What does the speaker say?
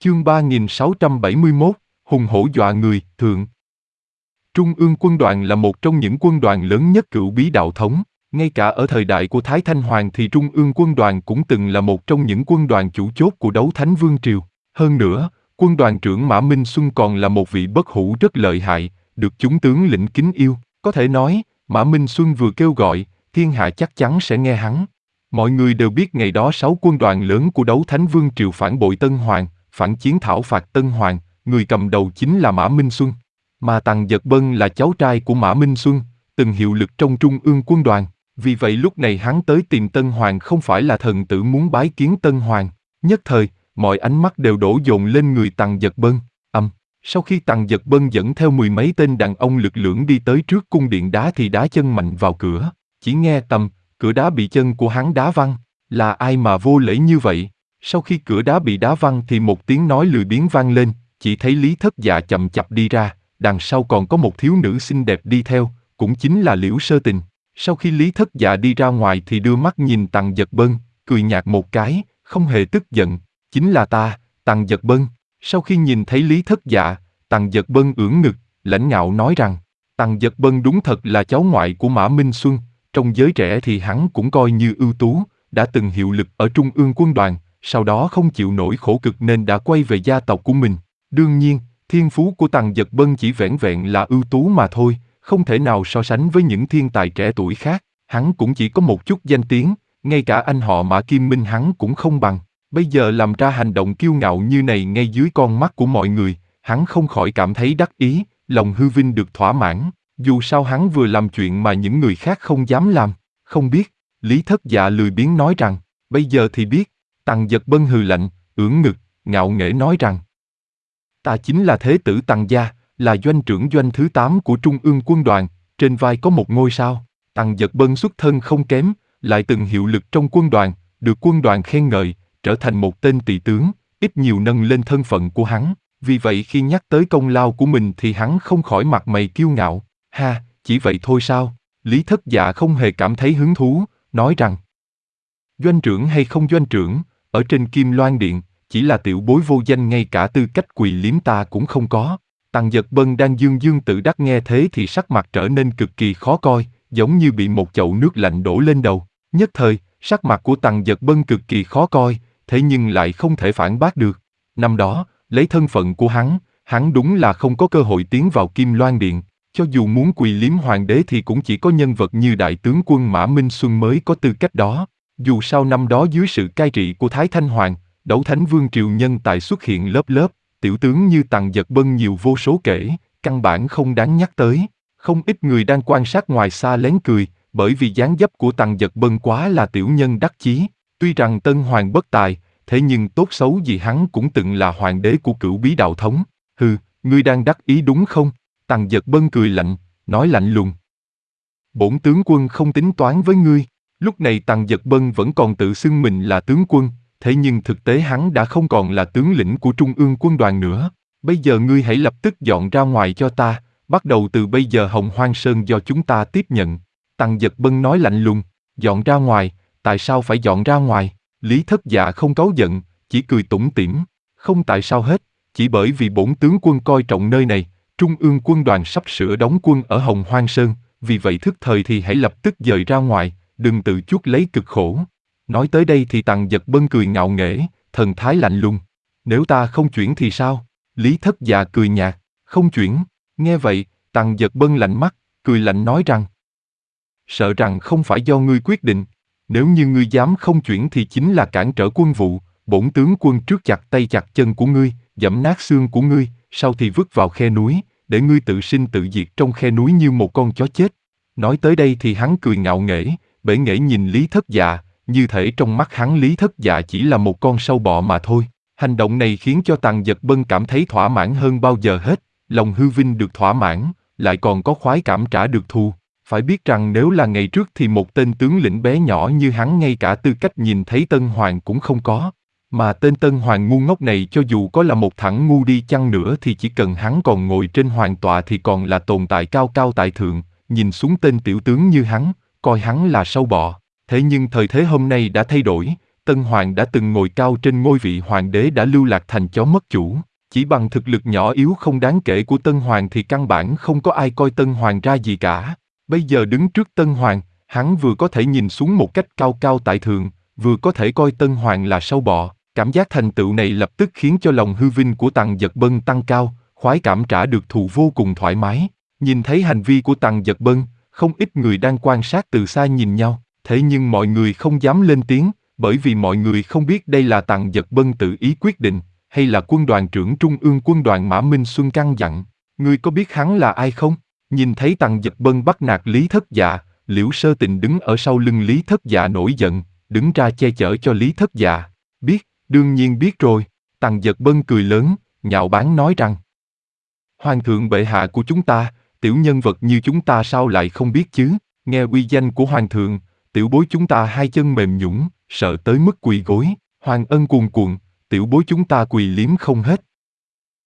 Chương 3671, hùng hổ dọa người, thượng. Trung ương quân đoàn là một trong những quân đoàn lớn nhất Cửu Bí đạo thống. Ngay cả ở thời đại của Thái Thanh Hoàng thì Trung ương quân đoàn cũng từng là một trong những quân đoàn chủ chốt của Đấu Thánh Vương Triều. Hơn nữa, quân đoàn trưởng Mã Minh Xuân còn là một vị bất hủ rất lợi hại, được chúng tướng lĩnh kính yêu. Có thể nói, Mã Minh Xuân vừa kêu gọi, thiên hạ chắc chắn sẽ nghe hắn. Mọi người đều biết ngày đó 6 quân đoàn lớn của Đấu Thánh Vương Triều phản bội Tân Hoàng, phản chiến thảo phạt Tân Hoàng, người cầm đầu chính là Mã Minh Xuân. Mà Tằng Giật Bân là cháu trai của Mã Minh Xuân, từng hiệu lực trong Trung ương quân đoàn. Vì vậy lúc này hắn tới tìm Tân Hoàng không phải là thần tử muốn bái kiến Tân Hoàng. Nhất thời, mọi ánh mắt đều đổ dồn lên người Tằng Giật Bân. Sau khi Tằng Giật Bân dẫn theo 10 mấy tên đàn ông lực lưỡng đi tới trước cung điện đá thì đá chân mạnh vào cửa. Chỉ nghe tầm, cửa đá bị chân của hắn đá văng. Là ai mà vô lễ như vậy? Sau khi cửa đá bị đá văng thì một tiếng nói lười biếng vang lên, chỉ thấy Lý Thất Dạ chậm chạp đi ra, đằng sau còn có một thiếu nữ xinh đẹp đi theo, cũng chính là Liễu Sơ Tình. Sau khi Lý Thất Dạ đi ra ngoài thì đưa mắt nhìn Tằng Giật Bân, cười nhạt một cái, không hề tức giận. Chính là ta, Tằng Giật Bân. Sau khi nhìn thấy Lý Thất Dạ, Tằng Giật Bân ưỡn ngực, lãnh ngạo nói rằng, Tằng Giật Bân đúng thật là cháu ngoại của Mã Minh Xuân, trong giới trẻ thì hắn cũng coi như ưu tú, đã từng hiệu lực ở Trung ương quân đoàn, sau đó không chịu nổi khổ cực nên đã quay về gia tộc của mình. Đương nhiên, thiên phú của Tằng Giật Bân chỉ vẻn vẹn là ưu tú mà thôi, không thể nào so sánh với những thiên tài trẻ tuổi khác. Hắn cũng chỉ có một chút danh tiếng, ngay cả anh họ Mã Kim Minh hắn cũng không bằng. Bây giờ làm ra hành động kiêu ngạo như này ngay dưới con mắt của mọi người, hắn không khỏi cảm thấy đắc ý, lòng hư vinh được thỏa mãn. Dù sao hắn vừa làm chuyện mà những người khác không dám làm. Không biết, Lý Thất Dạ lười biếng nói rằng, bây giờ thì biết. Tằng Giật Bân hừ lạnh, ưỡn ngực, ngạo nghễ nói rằng, ta chính là thế tử Tằng gia, là doanh trưởng doanh thứ 8 của Trung ương quân đoàn, trên vai có một ngôi sao. Tằng Giật Bân xuất thân không kém, lại từng hiệu lực trong quân đoàn, được quân đoàn khen ngợi, trở thành một tên tỳ tướng, ít nhiều nâng lên thân phận của hắn. Vì vậy khi nhắc tới công lao của mình thì hắn không khỏi mặt mày kiêu ngạo. Ha, chỉ vậy thôi sao? Lý Thất Dạ không hề cảm thấy hứng thú, nói rằng, doanh trưởng hay không doanh trưởng, ở trên Kim Loan Điện, chỉ là tiểu bối vô danh, ngay cả tư cách quỳ liếm ta cũng không có. Tằng Giật Bân đang dương dương tự đắc nghe thế thì sắc mặt trở nên cực kỳ khó coi, giống như bị một chậu nước lạnh đổ lên đầu. Nhất thời, sắc mặt của Tằng Giật Bân cực kỳ khó coi, thế nhưng lại không thể phản bác được. Năm đó, lấy thân phận của hắn đúng là không có cơ hội tiến vào Kim Loan Điện. Cho dù muốn quỳ liếm hoàng đế thì cũng chỉ có nhân vật như đại tướng quân Mã Minh Xuân mới có tư cách đó. Dù sao năm đó dưới sự cai trị của Thái Thanh Hoàng, Đấu Thánh Vương Triều nhân tài xuất hiện lớp lớp, tiểu tướng như Tằng Giật Bân nhiều vô số kể, căn bản không đáng nhắc tới. Không ít người đang quan sát ngoài xa lén cười, bởi vì dáng dấp của Tằng Giật Bân quá là tiểu nhân đắc chí. Tuy rằng Tân Hoàng bất tài, thế nhưng tốt xấu gì hắn cũng từng là hoàng đế của Cửu Bí đạo thống. Hừ, ngươi đang đắc ý đúng không? Tằng Giật Bân cười lạnh, nói lạnh lùng. Bổn tướng quân không tính toán với ngươi. Lúc này Tằng Giật Bân vẫn còn tự xưng mình là tướng quân, thế nhưng thực tế hắn đã không còn là tướng lĩnh của Trung ương quân đoàn nữa. Bây giờ ngươi hãy lập tức dọn ra ngoài cho ta, bắt đầu từ bây giờ Hồng Hoang Sơn do chúng ta tiếp nhận. Tằng Giật Bân nói lạnh lùng, dọn ra ngoài, tại sao phải dọn ra ngoài? Lý Thất Dạ không cáu giận, chỉ cười tủm tỉm, không tại sao hết, chỉ bởi vì bổn tướng quân coi trọng nơi này. Trung ương quân đoàn sắp sửa đóng quân ở Hồng Hoang Sơn, vì vậy thức thời thì hãy lập tức dời ra ngoài, đừng tự chuốc lấy cực khổ. Nói tới đây thì Tằng Giật Bân cười ngạo nghễ, thần thái lạnh lùng. Nếu ta không chuyển thì sao? Lý Thất Dạ cười nhạt, không chuyển. Nghe vậy, Tằng Giật Bân lạnh mắt, cười lạnh nói rằng, sợ rằng không phải do ngươi quyết định. Nếu như ngươi dám không chuyển thì chính là cản trở quân vụ, bổn tướng quân trước chặt tay chặt chân của ngươi, giẫm nát xương của ngươi, sau thì vứt vào khe núi, để ngươi tự sinh tự diệt trong khe núi như một con chó chết. Nói tới đây thì hắn cười ngạo nghễ, bể nghễ nhìn Lý Thất Dạ, như thể trong mắt hắn Lý Thất Dạ chỉ là một con sâu bọ mà thôi. Hành động này khiến cho Tằng Giật Bân cảm thấy thỏa mãn hơn bao giờ hết, lòng hư vinh được thỏa mãn, lại còn có khoái cảm trả được thù. Phải biết rằng nếu là ngày trước thì một tên tướng lĩnh bé nhỏ như hắn ngay cả tư cách nhìn thấy Tân Hoàng cũng không có. Mà tên Tân Hoàng ngu ngốc này cho dù có là một thằng ngu đi chăng nữa thì chỉ cần hắn còn ngồi trên hoàng tọa thì còn là tồn tại cao cao tại thượng, nhìn xuống tên tiểu tướng như hắn, coi hắn là sâu bọ. Thế nhưng thời thế hôm nay đã thay đổi, Tân Hoàng đã từng ngồi cao trên ngôi vị hoàng đế đã lưu lạc thành chó mất chủ. Chỉ bằng thực lực nhỏ yếu không đáng kể của Tân Hoàng thì căn bản không có ai coi Tân Hoàng ra gì cả. Bây giờ đứng trước Tân Hoàng, hắn vừa có thể nhìn xuống một cách cao cao tại thượng, vừa có thể coi Tân Hoàng là sâu bọ. Cảm giác thành tựu này lập tức khiến cho lòng hư vinh của Tằng Giật Bân tăng cao, khoái cảm trả được thù vô cùng thoải mái. Nhìn thấy hành vi của Tằng Giật Bân, không ít người đang quan sát từ xa nhìn nhau, thế nhưng mọi người không dám lên tiếng, bởi vì mọi người không biết đây là Tằng Giật Bân tự ý quyết định, hay là quân đoàn trưởng Trung ương quân đoàn Mã Minh Xuân căn dặn. Ngươi có biết hắn là ai không? Nhìn thấy Tằng Giật Bân bắt nạt Lý Thất Dạ, Liễu Sơ Tình đứng ở sau lưng Lý Thất Dạ nổi giận, đứng ra che chở cho Lý Thất Dạ. Biết, đương nhiên biết rồi. Tằng Giật Bân cười lớn, nhạo báng nói rằng: Hoàng thượng bệ hạ của chúng ta, tiểu nhân vật như chúng ta sao lại không biết chứ? Nghe uy danh của hoàng thượng, tiểu bối chúng ta hai chân mềm nhũn, sợ tới mức quỳ gối. Hoàng ân cuồn cuộn, tiểu bối chúng ta quỳ liếm không hết.